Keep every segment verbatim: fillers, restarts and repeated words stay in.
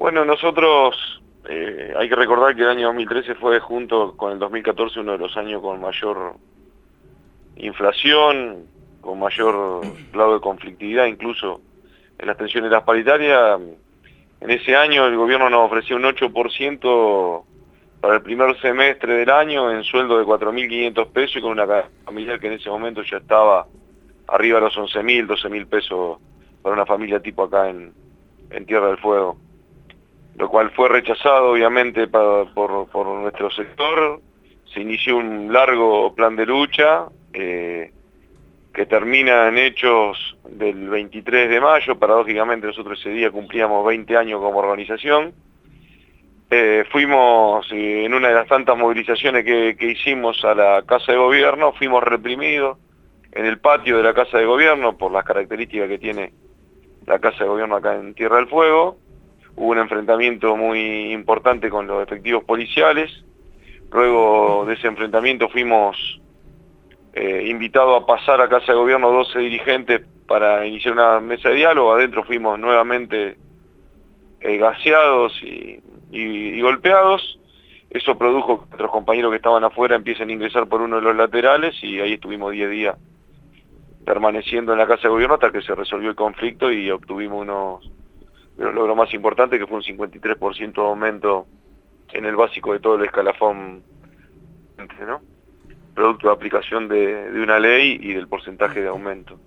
Bueno, nosotros, eh, hay que recordar que el año dos mil trece fue, junto con el dos mil catorce, uno de los años con mayor inflación, con mayor grado de conflictividad, incluso en las tensiones paritarias. En ese año el gobierno nos ofreció un ocho por ciento para el primer semestre del año en sueldo de cuatro mil quinientos pesos y con una canasta familiar que en ese momento ya estaba arriba de los once mil, doce mil pesos para una familia tipo acá en, en Tierra del Fuego. Lo cual fue rechazado obviamente para, por, por nuestro sector. Se inició un largo plan de lucha eh, que termina en hechos del veintitrés de mayo. Paradójicamente nosotros ese día cumplíamos veinte años como organización. Eh, fuimos eh, en una de las tantas movilizaciones que, que hicimos a la Casa de Gobierno, fuimos reprimidos en el patio de la Casa de Gobierno por las características que tiene la Casa de Gobierno acá en Tierra del Fuego. Hubo un enfrentamiento muy importante con los efectivos policiales. Luego de ese enfrentamiento fuimos eh, invitados a pasar a Casa de Gobierno doce dirigentes para iniciar una mesa de diálogo. Adentro fuimos nuevamente eh, gaseados y, y, y golpeados. Eso produjo que nuestros compañeros que estaban afuera empiecen a ingresar por uno de los laterales y ahí estuvimos diez días permaneciendo en la Casa de Gobierno hasta que se resolvió el conflicto y obtuvimos unos... Pero lo más importante que fue un cincuenta y tres por ciento de aumento en el básico de todo el escalafón, ¿no? Producto de aplicación de, de una ley y del porcentaje de aumento.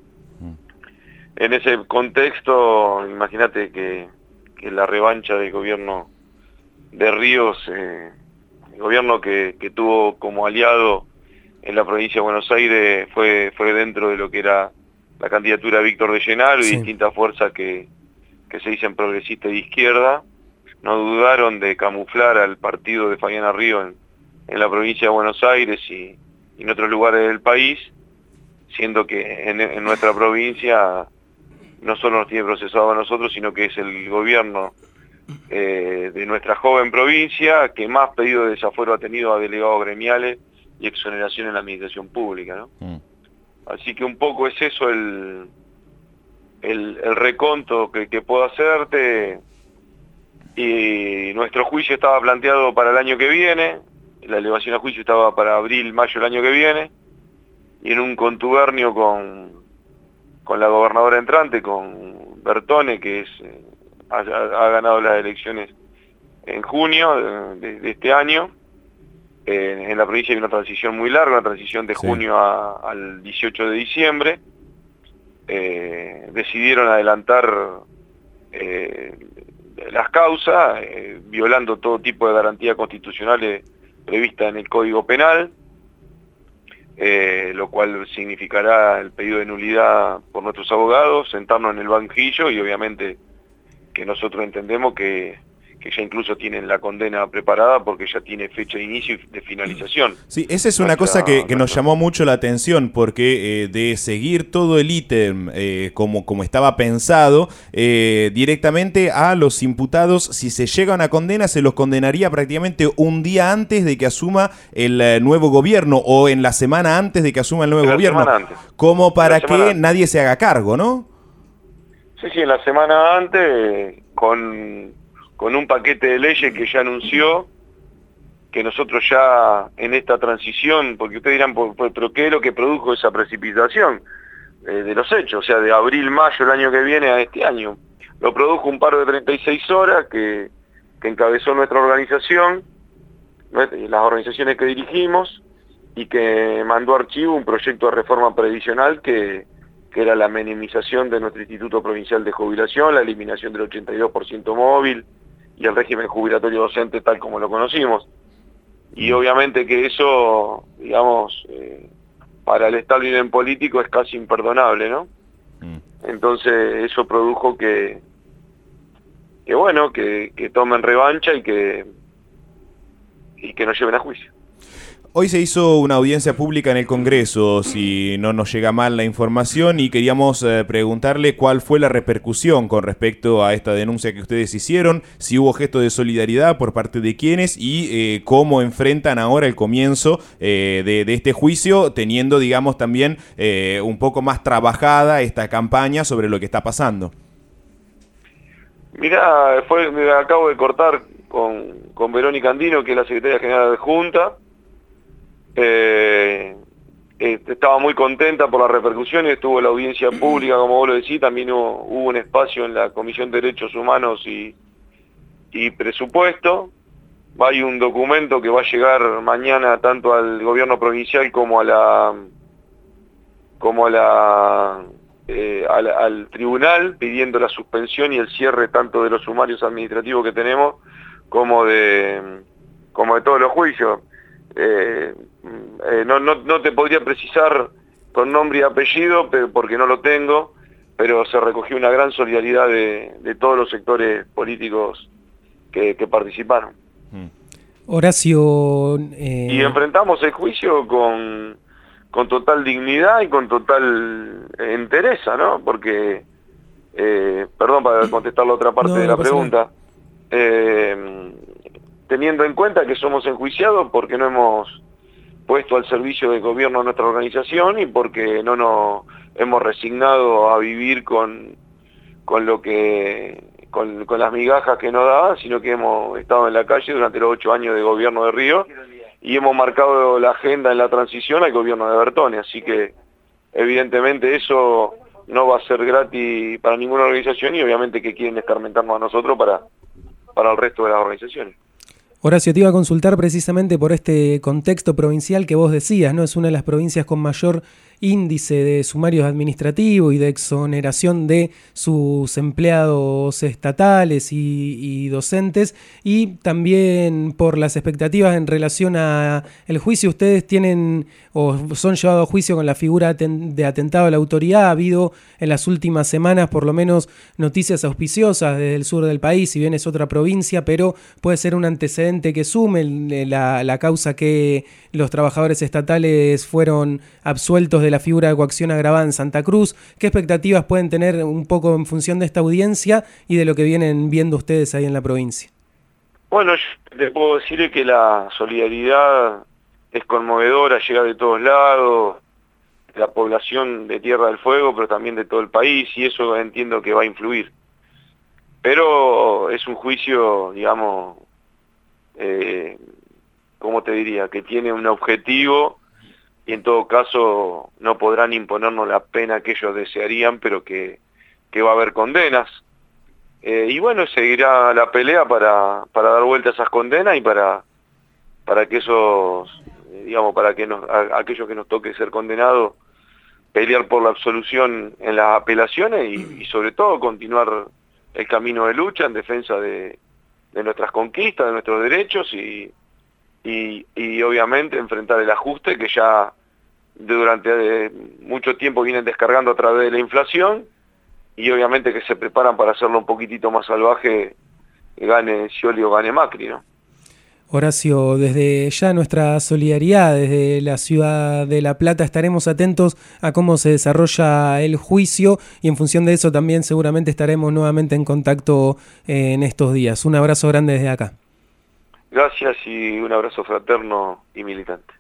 En ese contexto, imagínate que, que la revancha del gobierno de Ríos, eh, el gobierno que, que tuvo como aliado en la provincia de Buenos Aires, fue, fue dentro de lo que era la candidatura de Víctor de Llenaro y Sí. distintas fuerzas que que se dicen progresistas de izquierda, no dudaron de camuflar al partido de Fabiana Ríos en, en la provincia de Buenos Aires y, y en otros lugares del país, siendo que en, en nuestra provincia no solo nos tiene procesado a nosotros, sino que es el gobierno eh, de nuestra joven provincia que más pedido de desafuero ha tenido a delegados gremiales y exoneración en la administración pública, ¿no? Mm. Así que un poco es eso el... El, el reconto que, que puedo hacerte. Y nuestro juicio estaba planteado para el año que viene, la elevación a juicio estaba para abril, mayo del año que viene, y en un contubernio con, con la gobernadora entrante, con Bertone, que es eh, ha, ha ganado las elecciones en junio de, de este año. Eh, en la provincia hay una transición muy larga, una transición de junio sí. a, al dieciocho de diciembre. Eh, decidieron adelantar eh, las causas, eh, violando todo tipo de garantías constitucionales previstas en el Código Penal, eh, lo cual significará el pedido de nulidad por nuestros abogados, sentarnos en el banquillo y obviamente que nosotros entendemos que que ya incluso tienen la condena preparada porque ya tiene fecha de inicio y de finalización. Sí, esa es una nuestra, cosa que, que nos llamó mucho la atención, porque eh, de seguir todo el ítem eh, como, como estaba pensado, eh, directamente a los imputados, si se llega a una condena, se los condenaría prácticamente un día antes de que asuma el eh, nuevo gobierno, o en la semana antes de que asuma el nuevo la gobierno, antes. como para que antes. nadie se haga cargo, ¿no? Sí, sí, en la semana antes, con... con un paquete de leyes que ya anunció, que nosotros ya en esta transición, porque ustedes dirán, pero ¿qué es lo que produjo esa precipitación eh, de los hechos? O sea, de abril, mayo el año que viene a este año. Lo produjo un paro de treinta y seis horas que, que encabezó nuestra organización, las organizaciones que dirigimos, y que mandó a archivo un proyecto de reforma previsional que, que era la minimización de nuestro Instituto Provincial de Jubilación, la eliminación del ochenta y dos por ciento móvil, y el régimen jubilatorio docente tal como lo conocimos. Y obviamente que eso, digamos, eh, para el establishment político es casi imperdonable, ¿no? Entonces eso produjo que, que bueno, que, que tomen revancha y que, y que nos lleven a juicio. Hoy se hizo una audiencia pública en el Congreso, si no nos llega mal la información, y queríamos eh, preguntarle cuál fue la repercusión con respecto a esta denuncia que ustedes hicieron, si hubo gesto de solidaridad por parte de quienes y eh, cómo enfrentan ahora el comienzo eh, de, de este juicio, teniendo, digamos, también eh, un poco más trabajada esta campaña sobre lo que está pasando. Mirá, fue, me acabo de cortar con, con Verónica Andino, que es la secretaria general de Junta. Eh, eh, estaba muy contenta por las repercusiones, estuvo la audiencia pública, como vos lo decís, también hubo, hubo un espacio en la Comisión de Derechos Humanos y, y Presupuesto. Hay un documento que va a llegar mañana tanto al gobierno provincial como a la como a la, eh, al, al tribunal, pidiendo la suspensión y el cierre tanto de los sumarios administrativos que tenemos como de como de todos los juicios. Eh, eh, no, no, no te podría precisar con nombre y apellido porque no lo tengo, pero se recogió una gran solidaridad de, de todos los sectores políticos que, que participaron. Horacio... Eh... Y enfrentamos el juicio con, con total dignidad y con total entereza, ¿no? Porque, eh, perdón para contestar la otra parte no, de la no pregunta, eh, teniendo en cuenta que somos enjuiciados porque no hemos puesto al servicio del gobierno nuestra organización y porque no nos hemos resignado a vivir con, con lo que... Con, con las migajas que nos daban, sino que hemos estado en la calle durante los ocho años de gobierno de Río y hemos marcado la agenda en la transición al gobierno de Bertone, así que evidentemente eso no va a ser gratis para ninguna organización y obviamente que quieren escarmentarnos a nosotros para, para el resto de las organizaciones. Horacio, te iba a consultar precisamente por este contexto provincial que vos decías, ¿no? Es una de las provincias con mayor índice de sumarios administrativos y de exoneración de sus empleados estatales y, y docentes, y también por las expectativas en relación a el juicio. Ustedes tienen o son llevados a juicio con la figura de atentado a la autoridad. Ha habido en las últimas semanas por lo menos noticias auspiciosas desde el sur del país, si bien es otra provincia, pero puede ser un antecedente que sume la, la causa que los trabajadores estatales fueron absueltos de la figura de coacción agravada en Santa Cruz. ¿Qué expectativas pueden tener un poco en función de esta audiencia y de lo que vienen viendo ustedes ahí en la provincia? Bueno, yo te puedo decir que la solidaridad es conmovedora, llega de todos lados, de la población de Tierra del Fuego, pero también de todo el país, y eso entiendo que va a influir. Pero es un juicio, digamos, eh, ¿cómo te diría? Que tiene un objetivo y en todo caso no podrán imponernos la pena que ellos desearían, pero que, que va a haber condenas. Eh, y bueno, seguirá la pelea para, para dar vuelta a esas condenas y para, para que esos, digamos, para que nos, a, aquellos que nos toque ser condenados, pelear por la absolución en las apelaciones y, y sobre todo continuar el camino de lucha en defensa de, de nuestras conquistas, de nuestros derechos y, y, y obviamente enfrentar el ajuste que ya durante mucho tiempo vienen descargando a través de la inflación y obviamente que se preparan para hacerlo un poquitito más salvaje, gane Scioli o gane Macri, ¿no? Horacio, desde ya nuestra solidaridad, desde la ciudad de La Plata estaremos atentos a cómo se desarrolla el juicio y en función de eso también seguramente estaremos nuevamente en contacto en estos días. Un abrazo grande desde acá. Gracias y un abrazo fraterno y militante.